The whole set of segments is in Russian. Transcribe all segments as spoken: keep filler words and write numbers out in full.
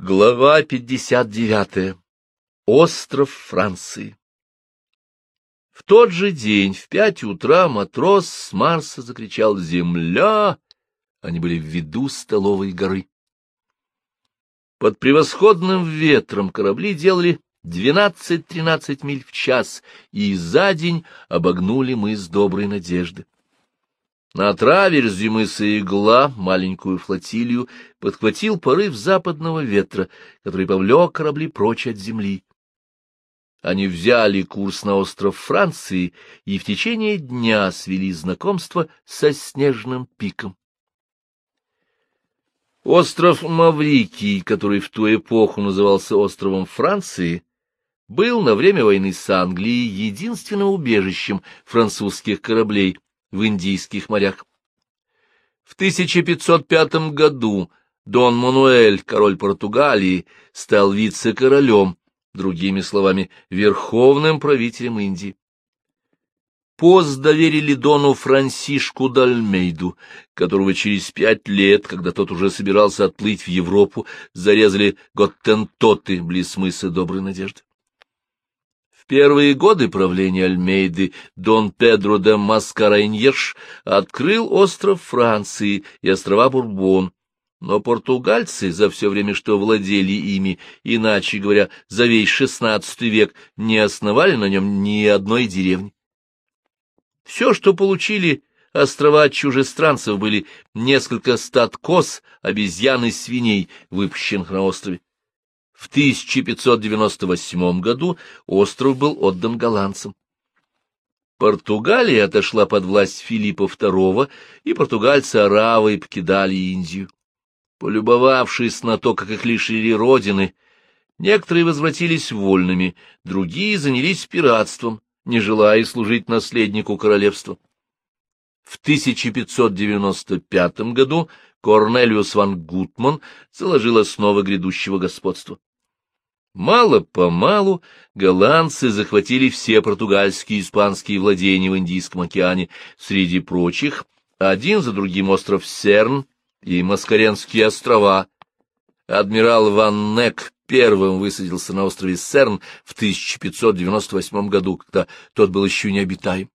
Глава пятьдесят девятая. Остров Франции. В тот же день в пять утра матрос с Марса закричал «Земля!». Они были в виду Столовой горы. Под превосходным ветром корабли делали двенадцать-тринадцать миль в час и за день обогнули мыс Доброй Надежды. На траверзе мыса Игла маленькую флотилию подхватил порыв западного ветра, который повлек корабли прочь от земли. Они взяли курс на остров Франции и в течение дня свели знакомство со Снежным пиком. Остров Маврикий, который в ту эпоху назывался островом Франции, был на время войны с Англией единственным убежищем французских кораблей в Индийских морях. В тысяча пятьсот пятом году Дон Мануэль, король Португалии, стал вице-королем, другими словами, верховным правителем Индии. Пост доверили Дону Франсишку д'Альмейду, которого через пять лет, когда тот уже собирался отплыть в Европу, зарезали готтентоты близ мыса Доброй Надежды. В первые годы правления Альмейды Дон Педро де Маскареньеш открыл остров Франции и острова Бурбон, но португальцы за все время, что владели ими, иначе говоря, за весь шестнадцатый век, не основали на нем ни одной деревни. Все, что получили острова от чужестранцев, были несколько стад коз, обезьян и свиней, выпущенных на острове. В тысяча пятьсот девяносто восьмом году остров был отдан голландцам. Португалия отошла под власть Филиппа второго, и португальцы-аравы покидали Индию. Полюбовавшись на то, как их лишили родины, некоторые возвратились вольными, другие занялись пиратством, не желая служить наследнику королевства. В тысяча пятьсот девяносто пятом году Корнелиус ван Гутман заложил основы грядущего господства. Мало-помалу голландцы захватили все португальские и испанские владения в Индийском океане, среди прочих один за другим остров Серн и Маскаренские острова. Адмирал Ван Нек первым высадился на острове Серн в тысяча пятьсот девяносто восьмом году, когда тот был еще необитаем.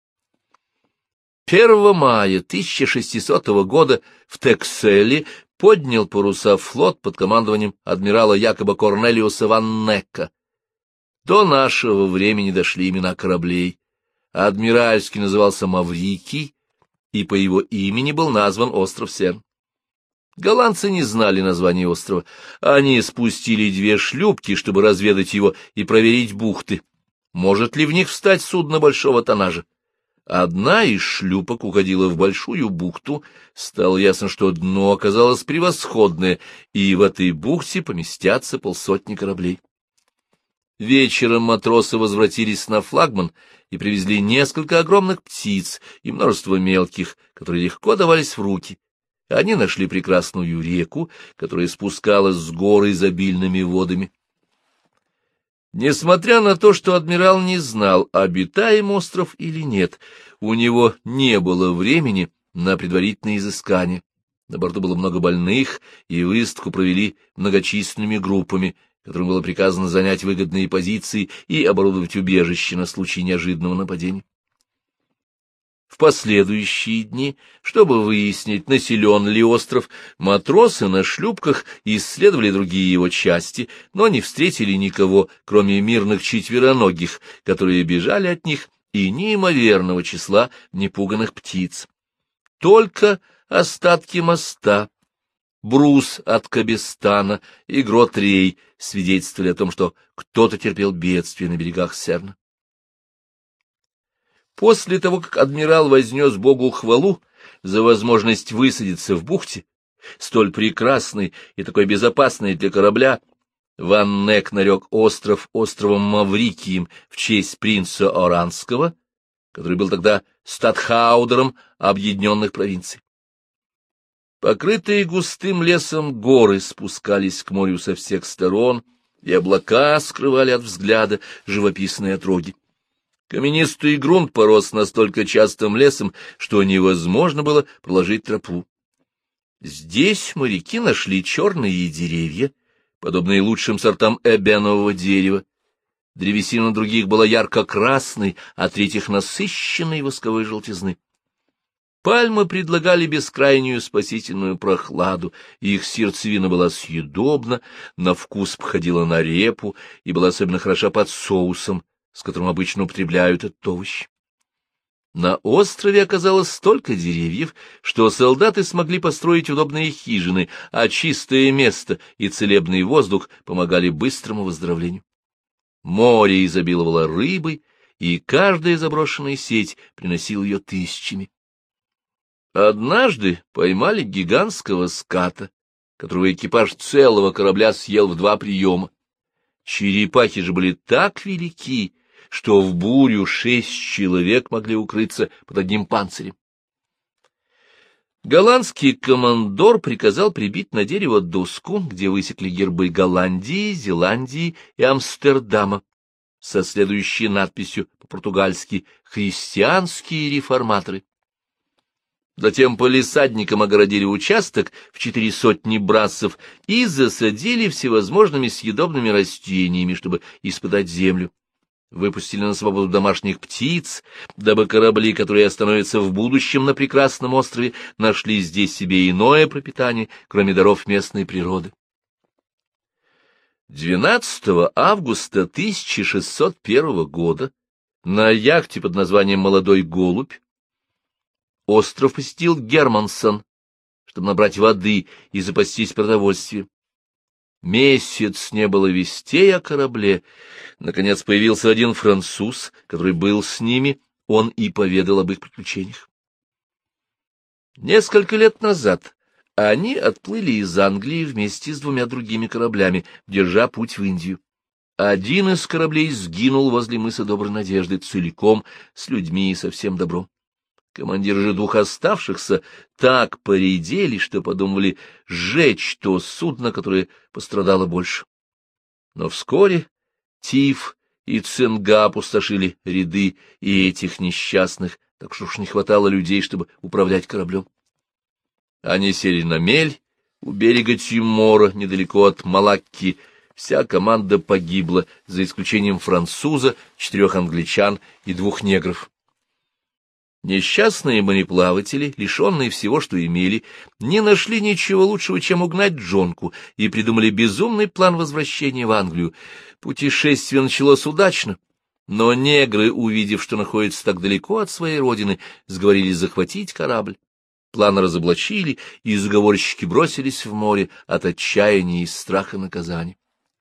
первого мая тысяча шестисотого года в Текселе поднял паруса флот под командованием адмирала Якоба Корнелиуса ван Нека. До нашего времени дошли имена кораблей. Адмиральский назывался Маврикий, и по его имени был назван остров Серн. Голландцы не знали названия острова. Они спустили две шлюпки, чтобы разведать его и проверить бухты. Может ли в них встать судно большого тоннажа? Одна из шлюпок уходила в большую бухту, стало ясно, что дно оказалось превосходное, и в этой бухте поместятся полсотни кораблей. Вечером матросы возвратились на флагман и привезли несколько огромных птиц и множество мелких, которые легко давались в руки. Они нашли прекрасную реку, которая спускалась с гор изобильными водами. Несмотря на то, что адмирал не знал, обитаем остров или нет, у него не было времени на предварительные изыскания. На борту было много больных, и высадку провели многочисленными группами, которым было приказано занять выгодные позиции и оборудовать убежище на случай неожиданного нападения. В последующие дни, чтобы выяснить, населен ли остров, матросы на шлюпках исследовали другие его части, но не встретили никого, кроме мирных четвероногих, которые бежали от них, и неимоверного числа непуганных птиц. Только остатки моста, брус от Кабестана и грот-рей свидетельствовали о том, что кто-то терпел бедствие на берегах Серна. После того, как адмирал вознес Богу хвалу за возможность высадиться в бухте, столь прекрасной и такой безопасной для корабля, Ван Нек нарек остров островом Маврикием в честь принца Оранского, который был тогда статхаудером объединенных провинций. Покрытые густым лесом горы спускались к морю со всех сторон, и облака скрывали от взгляда живописные отроги. Каменистый грунт порос настолько частым лесом, что невозможно было проложить тропу. Здесь моряки нашли черные деревья, подобные лучшим сортам эбенового дерева. Древесина других была ярко-красной, а третьих — насыщенной восковой желтизны. Пальмы предлагали бескрайнюю спасительную прохладу, их сердцевина была съедобна, на вкус походила на репу и была особенно хороша под соусом, с которым обычно употребляют этот овощ. На острове оказалось столько деревьев, что солдаты смогли построить удобные хижины, а чистое место и целебный воздух помогали быстрому выздоровлению. Море изобиловало рыбой, и каждая заброшенная сеть приносила ее тысячами. Однажды поймали гигантского ската, которого экипаж целого корабля съел в два приема. Черепахи же были так велики, что в бурю шесть человек могли укрыться под одним панцирем. Голландский командор приказал прибить на дерево доску, где высекли гербы Голландии, Зеландии и Амстердама, со следующей надписью по-португальски «Христианские реформаторы». Затем палисадникам огородили участок в четыре сотни брассов и засадили всевозможными съедобными растениями, чтобы испытать землю. Выпустили на свободу домашних птиц, дабы корабли, которые остановятся в будущем на прекрасном острове, нашли здесь себе иное пропитание, кроме даров местной природы. двенадцатого августа тысяча шестьсот первого года на яхте под названием «Молодой голубь» остров посетил Германсон, чтобы набрать воды и запастись продовольствием. Месяц не было вестей о корабле. Наконец появился один француз, который был с ними, он и поведал об их приключениях. Несколько лет назад они отплыли из Англии вместе с двумя другими кораблями, держа путь в Индию. Один из кораблей сгинул возле мыса Доброй Надежды целиком, с людьми и со всем добром. Командиры же двух оставшихся так поредели, что подумали сжечь то судно, которое пострадало больше. Но вскоре тиф и цинга опустошили ряды и этих несчастных, так что уж не хватало людей, чтобы управлять кораблем. Они сели на мель у берега Тимора, недалеко от Малакки. Вся команда погибла, за исключением француза, четырех англичан и двух негров. Несчастные мореплаватели, лишенные всего, что имели, не нашли ничего лучшего, чем угнать джонку, и придумали безумный план возвращения в Англию. Путешествие началось удачно, но негры, увидев, что находятся так далеко от своей родины, сговорились захватить корабль. План разоблачили, и заговорщики бросились в море от отчаяния и страха наказания.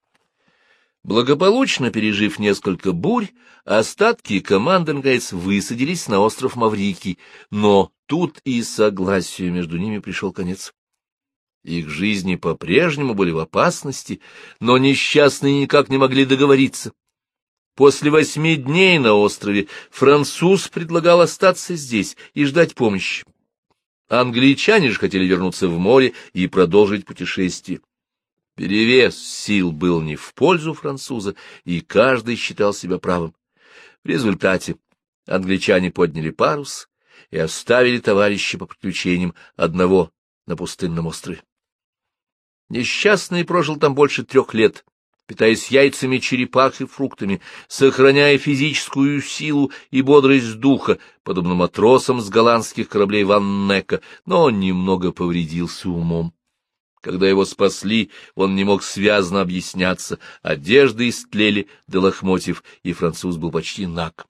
Благополучно пережив несколько бурь, остатки команды, наконец, высадились на остров Маврикий, но тут и согласию между ними пришел конец. Их жизни по-прежнему были в опасности, но несчастные никак не могли договориться. После восьми дней на острове француз предлагал остаться здесь и ждать помощи. Англичане же хотели вернуться в море и продолжить путешествие. Перевес сил был не в пользу француза, и каждый считал себя правым. В результате англичане подняли парус и оставили товарища по приключениям одного на пустынном острове. Несчастный прожил там больше трех лет, питаясь яйцами черепах и фруктами, сохраняя физическую силу и бодрость духа, подобно матросам с голландских кораблей Ван Нека, но он немного повредился умом. Когда его спасли, он не мог связно объясняться, одежды истлели до лохмотьев, и француз был почти наг.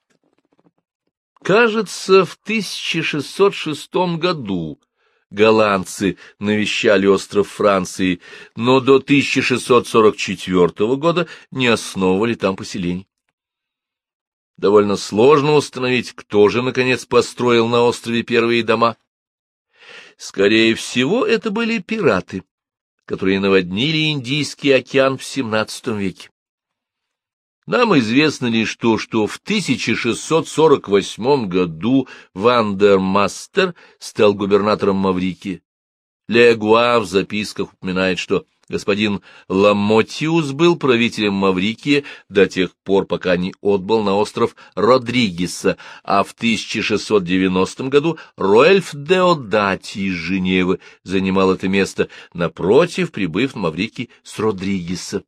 Кажется, в тысяча шестьсот шестом году голландцы навещали остров Франции, но до тысяча шестьсот сорок четвёртого года не основывали там поселений. Довольно сложно установить, кто же, наконец, построил на острове первые дома. Скорее всего, это были пираты, которые наводнили Индийский океан в семнадцатом веке. Нам известно лишь то, что в тысяча шестьсот сорок восьмом году Вандермастер стал губернатором Маврикии. Легуа в записках упоминает, что Господин Ламотиус был правителем Маврикии до тех пор, пока не отбыл на остров Родригеса, а в тысяча шестьсот девяностом году Руэльф Деодати из Женевы занимал это место, напротив, прибыв на Маврикий с Родригеса.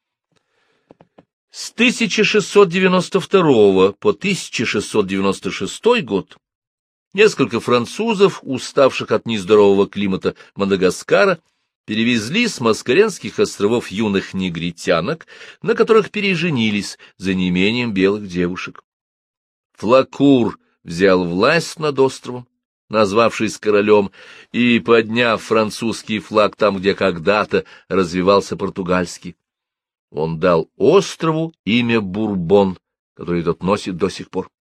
С тысяча шестьсот девяносто второго по тысяча шестьсот девяносто шестой год несколько французов, уставших от нездорового климата Мадагаскара, перевезли с Маскаренских островов юных негритянок, на которых переженились за неимением белых девушек. Флакур взял власть над островом, назвавшись королем, и, подняв французский флаг там, где когда-то развивался португальский, он дал острову имя Бурбон, которое тот носит до сих пор.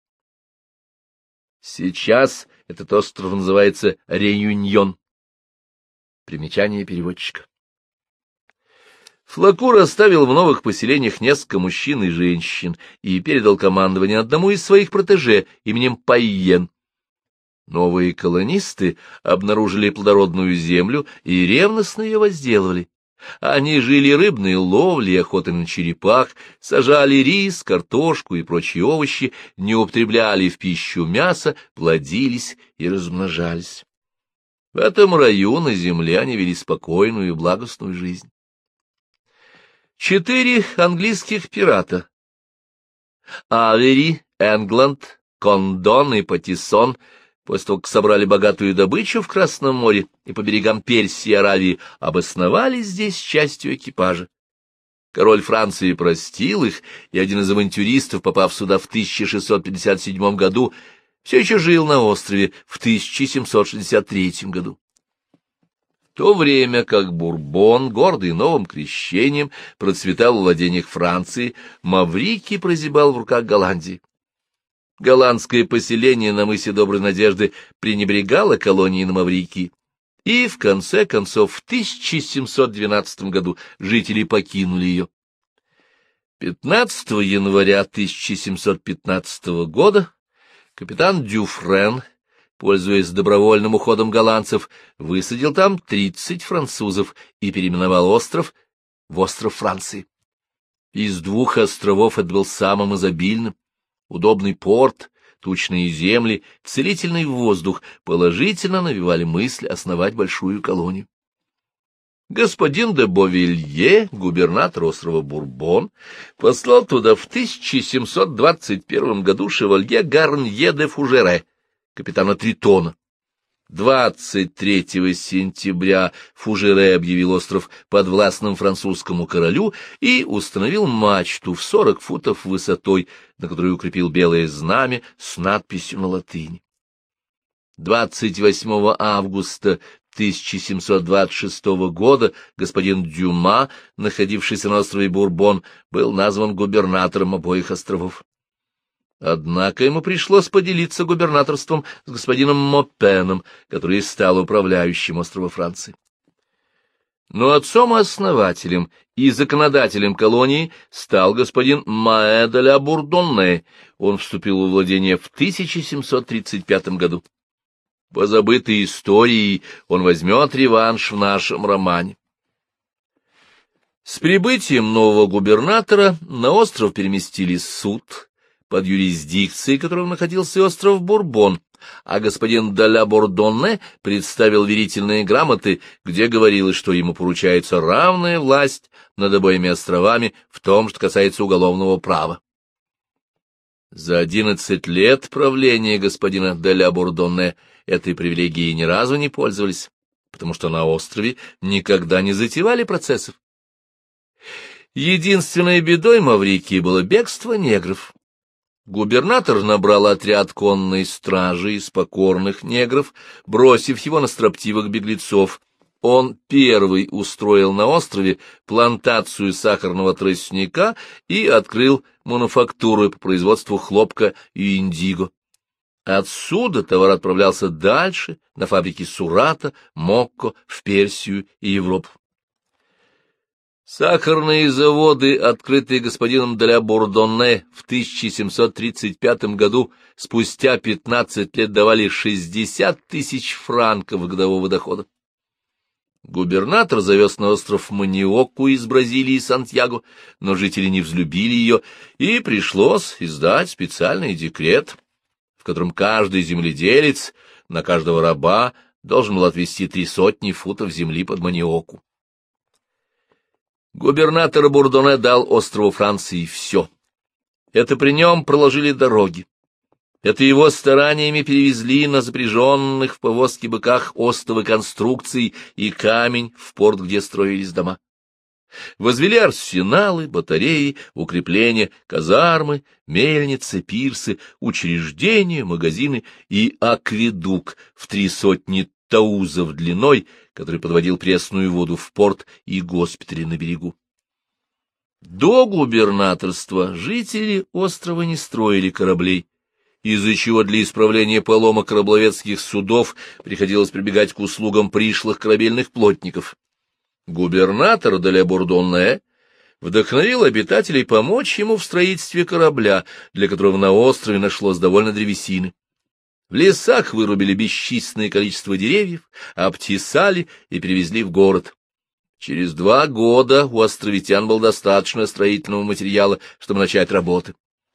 Сейчас этот остров называется Реюньон. Примечание переводчика. Флакур оставил в новых поселениях несколько мужчин и женщин и передал командование одному из своих протеже именем Пайен. Новые колонисты обнаружили плодородную землю и ревностно ее возделывали. Они жили рыбной ловлей, охотой на черепах, сажали рис, картошку и прочие овощи, не употребляли в пищу мясо, плодились и размножались. В этом раю на земле они вели спокойную и благостную жизнь. Четыре английских пирата — Авери, Энгланд, Кондон и Патиссон — после того, как собрали богатую добычу в Красном море и по берегам Персии и Аравии, обосновались здесь частью экипажа. Король Франции простил их, и один из авантюристов, попав сюда в тысяча шестьсот пятьдесят седьмом году, все еще жил на острове в тысяча семьсот шестьдесят третьем году. В то время как Бурбон, гордый новым крещением, процветал в владениях Франции, Маврикий прозябал в руках Голландии. Голландское поселение на мысе Доброй Надежды пренебрегало колонией на Маврикии, и, в конце концов, в тысяча семьсот двенадцатом году жители покинули ее. пятнадцатого января тысяча семьсот пятнадцатого года капитан Дюфрен, пользуясь добровольным уходом голландцев, высадил там тридцать французов и переименовал остров в остров Франции. Из двух островов это был самым изобильным. Удобный порт, тучные земли, целительный воздух положительно навевали мысль основать большую колонию. Господин де Бовилье, губернатор острова Бурбон, послал туда в тысяча семьсот двадцать первом году шевалье Гарнье де Фужере, капитана Тритона. двадцать третьего сентября Фужере объявил остров подвластным французскому королю и установил мачту в сорок футов высотой, на которой укрепил белое знамя с надписью на латыни. двадцать восьмого августа тысяча семьсот двадцать шестого года господин Дюма, находившийся на острове Бурбон, был назван губернатором обоих островов. Однако ему пришлось поделиться губернаторством с господином Мопеном, который стал управляющим острова Франции. Но отцом-основателем и законодателем колонии стал господин Маэ де ля Бурдонне. Он вступил во владение в тысяча семьсот тридцать пятом году. По забытой истории он возьмет реванш в нашем романе. С прибытием нового губернатора на остров переместили суд, под юрисдикцией которого находился остров Бурбон, а господин де ля Бурдонне представил верительные грамоты, где говорилось, что ему поручается равная власть над обоими островами в том, что касается уголовного права. За одиннадцать лет правления господина де ля Бурдонне этой привилегией ни разу не пользовались, потому что на острове никогда не затевали процессов. Единственной бедой Маврикии было бегство негров. Губернатор набрал отряд конной стражи из покорных негров, бросив его на строптивых беглецов. Он первый устроил на острове плантацию сахарного тростника и открыл мануфактуру по производству хлопка и индиго. Отсюда товар отправлялся дальше, на фабрики Сурата, Мокко, в Персию и Европу. Сахарные заводы, открытые господином де ля Бурдонне в тысяча семьсот тридцать пятом году, спустя пятнадцать лет давали шестьдесят тысяч франков годового дохода. Губернатор завез на остров маниоку из Бразилии и Сантьяго, но жители не взлюбили ее, и пришлось издать специальный декрет, в котором каждый земледелец на каждого раба должен был отвести три сотни футов земли под маниоку. Губернатор Бурдоне дал острову Франции все. Это при нем проложили дороги. Это его стараниями перевезли на запряженных в повозки быках остовы конструкций и камень в порт, где строились дома. Возвели арсеналы, батареи, укрепления, казармы, мельницы, пирсы, учреждения, магазины и акведук в три сотни таузов длиной, который подводил пресную воду в порт и госпитали на берегу. До губернаторства жители острова не строили кораблей, из-за чего для исправления поломок рыболовецких судов приходилось прибегать к услугам пришлых корабельных плотников. Губернатор де ля Бурдоне вдохновил обитателей помочь ему в строительстве корабля, для которого на острове нашлось довольно древесины. В лесах вырубили бесчисленное количество деревьев, обтесали и перевезли в город. Через два года у островитян было достаточно строительного материала, чтобы начать работы.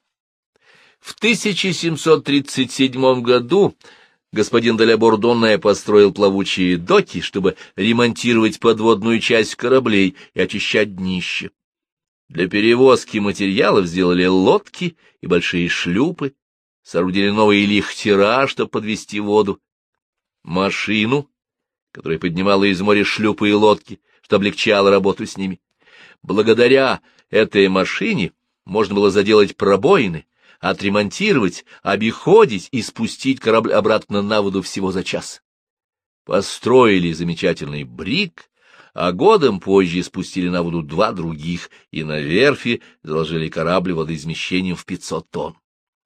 В тысяча семьсот тридцать седьмом году господин де ля Бурдоне построил плавучие доки, чтобы ремонтировать подводную часть кораблей и очищать днище. Для перевозки материалов сделали лодки и большие шлюпы, соорудили новые лихтера, чтобы подвести воду, машину, которая поднимала из моря шлюпы и лодки, что облегчало работу с ними. Благодаря этой машине можно было заделать пробоины, отремонтировать, обиходить и спустить корабль обратно на воду всего за час. Построили замечательный бриг, а годом позже спустили на воду два других и на верфи заложили корабль водоизмещением в пятьсот тонн.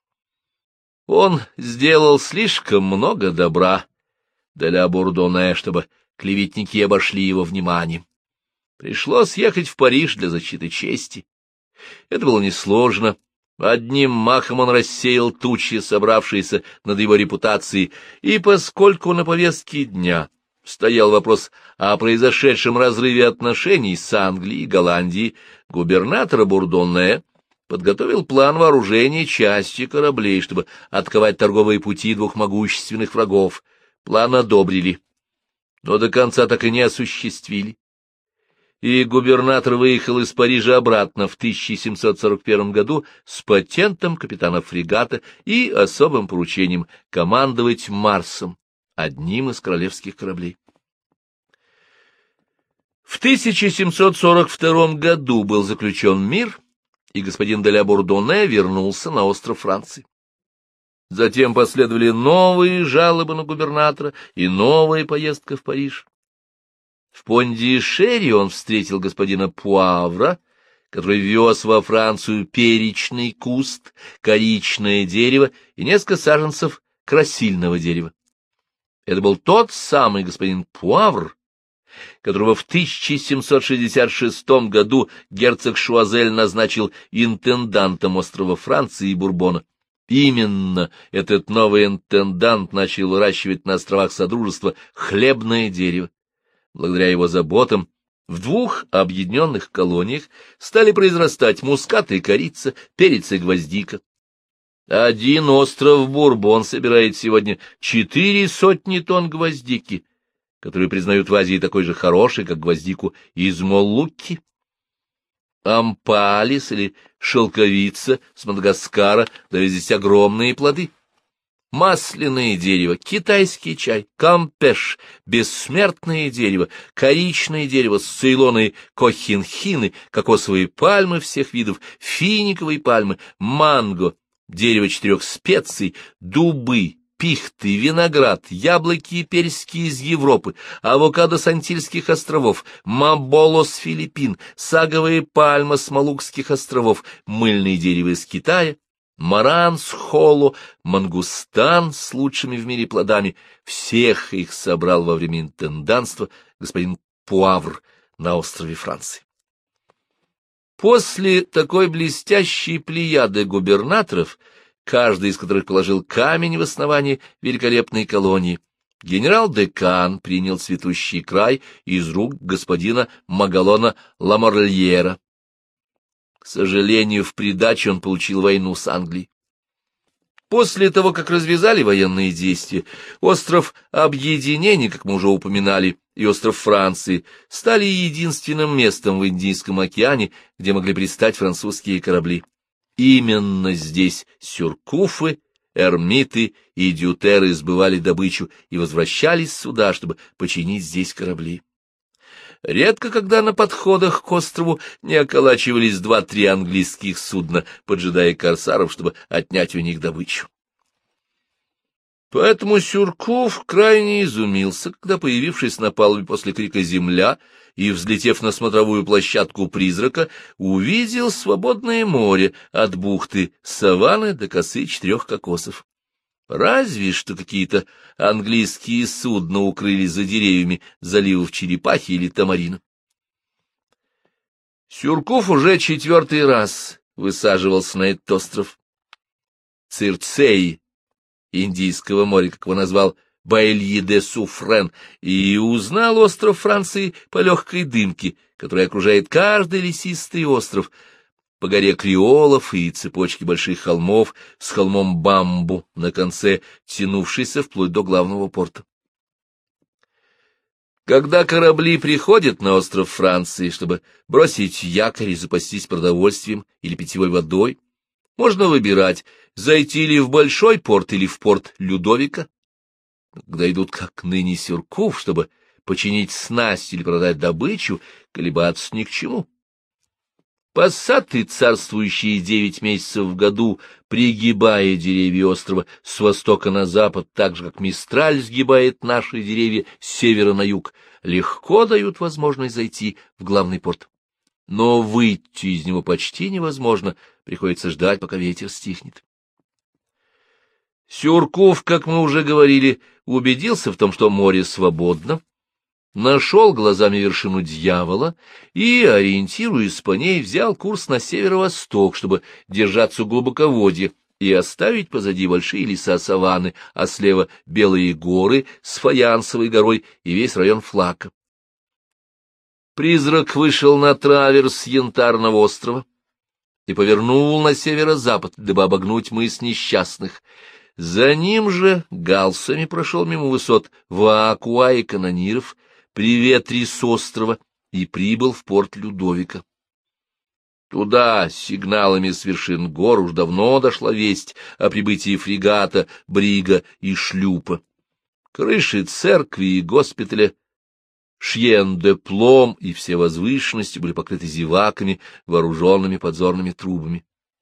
Он сделал слишком много добра де ля Бурдоне, чтобы клеветники обошли его вниманием. Пришлось ехать в Париж для защиты чести. Это было несложно. Одним махом он рассеял тучи, собравшиеся над его репутацией, и поскольку на повестке дня стоял вопрос о произошедшем разрыве отношений с Англией и Голландией, губернатор Бурдоне подготовил план вооружения части кораблей, чтобы отковать торговые пути двух могущественных врагов. План одобрили, но до конца так и не осуществили. И губернатор выехал из Парижа обратно в тысяча семьсот сорок первом году с патентом капитана фрегата и особым поручением командовать Марсом, одним из королевских кораблей. В тысяча семьсот сорок втором году был заключен мир, и господин де ля Бурдоне вернулся на остров Франции. Затем последовали новые жалобы на губернатора и новая поездка в Париж. В Пондишери он встретил господина Пуавра, который вез во Францию перечный куст, коричное дерево и несколько саженцев красильного дерева. Это был тот самый господин Пуавр, которого в тысяча семьсот шестьдесят шестом году герцог Шуазель назначил интендантом острова Франции и Бурбона. Именно этот новый интендант начал выращивать на островах Содружества хлебное дерево. Благодаря его заботам в двух объединенных колониях стали произрастать мускат и корица, перец и гвоздика. Один остров Бурбон собирает сегодня четыре сотни тонн гвоздики, которую признают в Азии такой же хорошей, как гвоздику из Молукки. Ампалис или шелковица с Мадагаскара дают здесь огромные плоды. Масляное дерево, китайский чай, кампеш, бессмертное дерево, коричное дерево с Цейлона и кохинхины, кокосовые пальмы всех видов, финиковые пальмы, манго, дерево четырех специй, дубы, пихты, виноград, яблоки и персики из Европы, авокадо с Антильских островов, маболо с Филиппин, саговые пальмы с Малукских островов, мыльные дерева из Китая, маран с холо, мангустан с лучшими в мире плодами. Всех их собрал во время интендантства господин Пуавр на острове Франции. После такой блестящей плеяды губернаторов, каждый из которых положил камень в основании великолепной колонии, генерал-декан принял цветущий край из рук господина Магалона Ламорльера. К сожалению, в придачу он получил войну с Англией. После того, как развязали военные действия, остров Объединения, как мы уже упоминали, и остров Франции стали единственным местом в Индийском океане, где могли пристать французские корабли. Именно здесь сюркуфы, эрмиты и дютеры сбывали добычу и возвращались сюда, чтобы починить здесь корабли. Редко когда на подходах к острову не околачивались два-три английских судна, поджидая корсаров, чтобы отнять у них добычу. Поэтому Сюркуф крайне изумился, когда, появившись на палубе после крика «Земля» и взлетев на смотровую площадку призрака, увидел свободное море от бухты Саванны до косы четырех кокосов. Разве что какие-то английские судна укрылись за деревьями заливов Черепахи или Тамарина. Сюркуф уже четвертый раз высаживался на этот остров. Цирцей Индийского моря, как его назвал Баэльи-де-Суфрен, и узнал остров Франции по легкой дымке, которая окружает каждый лесистый остров, по горе Креолов и цепочке больших холмов с холмом Бамбу на конце, тянувшийся вплоть до главного порта. Когда корабли приходят на остров Франции, чтобы бросить якорь и запастись продовольствием или питьевой водой, можно выбирать, зайти ли в большой порт или в порт Людовика. Когда идут, как ныне, Сюркуф, чтобы починить снасть или продать добычу, колебаться ни к чему. Пассаты, царствующие девять месяцев в году, пригибая деревья острова с востока на запад, так же, как Мистраль сгибает наши деревья с севера на юг, легко дают возможность зайти в главный порт. Но выйти из него почти невозможно, приходится ждать, пока ветер стихнет. Сюркуф, как мы уже говорили, убедился в том, что море свободно, нашел глазами вершину дьявола и, ориентируясь по ней, взял курс на северо-восток, чтобы держаться у глубоководья и оставить позади большие леса саванны, а слева белые горы с Фаянсовой горой и весь район Флака. Призрак вышел на траверс Янтарного острова и повернул на северо-запад, дабы обогнуть мыс Несчастных. За ним же галсами прошел мимо высот Ваакуа и Канониров, при ветре с острова, и прибыл в порт Людовика. Туда сигналами с вершин гор уж давно дошла весть о прибытии фрегата, брига и шлюпа. Крыши церкви и госпиталя Шьен-де-Плом и все возвышенности были покрыты зеваками, вооруженными подзорными трубами.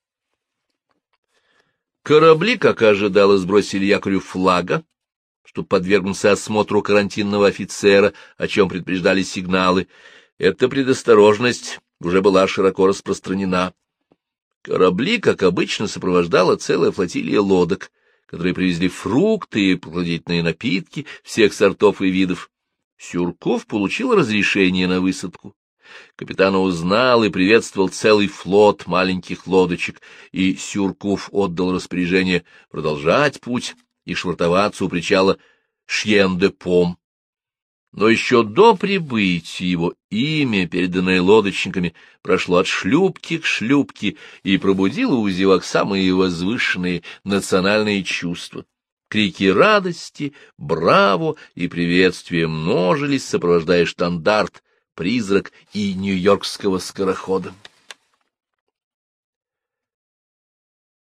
Корабли, как ожидалось, сбросили якорю флага, чтобы подвергнуться осмотру карантинного офицера, о чем предупреждали сигналы. Эта предосторожность уже была широко распространена. Корабли, как обычно, сопровождала целая флотилия лодок, которые привезли фрукты и прохладительные напитки всех сортов и видов. Сюркуф получил разрешение на высадку. Капитан узнал и приветствовал целый флот маленьких лодочек, и Сюркуф отдал распоряжение продолжать путь и швартоваться у причала Шьен-де-Пом. Но еще до прибытия его имя, переданное лодочниками, прошло от шлюпки к шлюпке и пробудило у зевак самые возвышенные национальные чувства. Крики радости, браво и приветствия множились, сопровождая штандарт, призрак и нью-йоркского скорохода.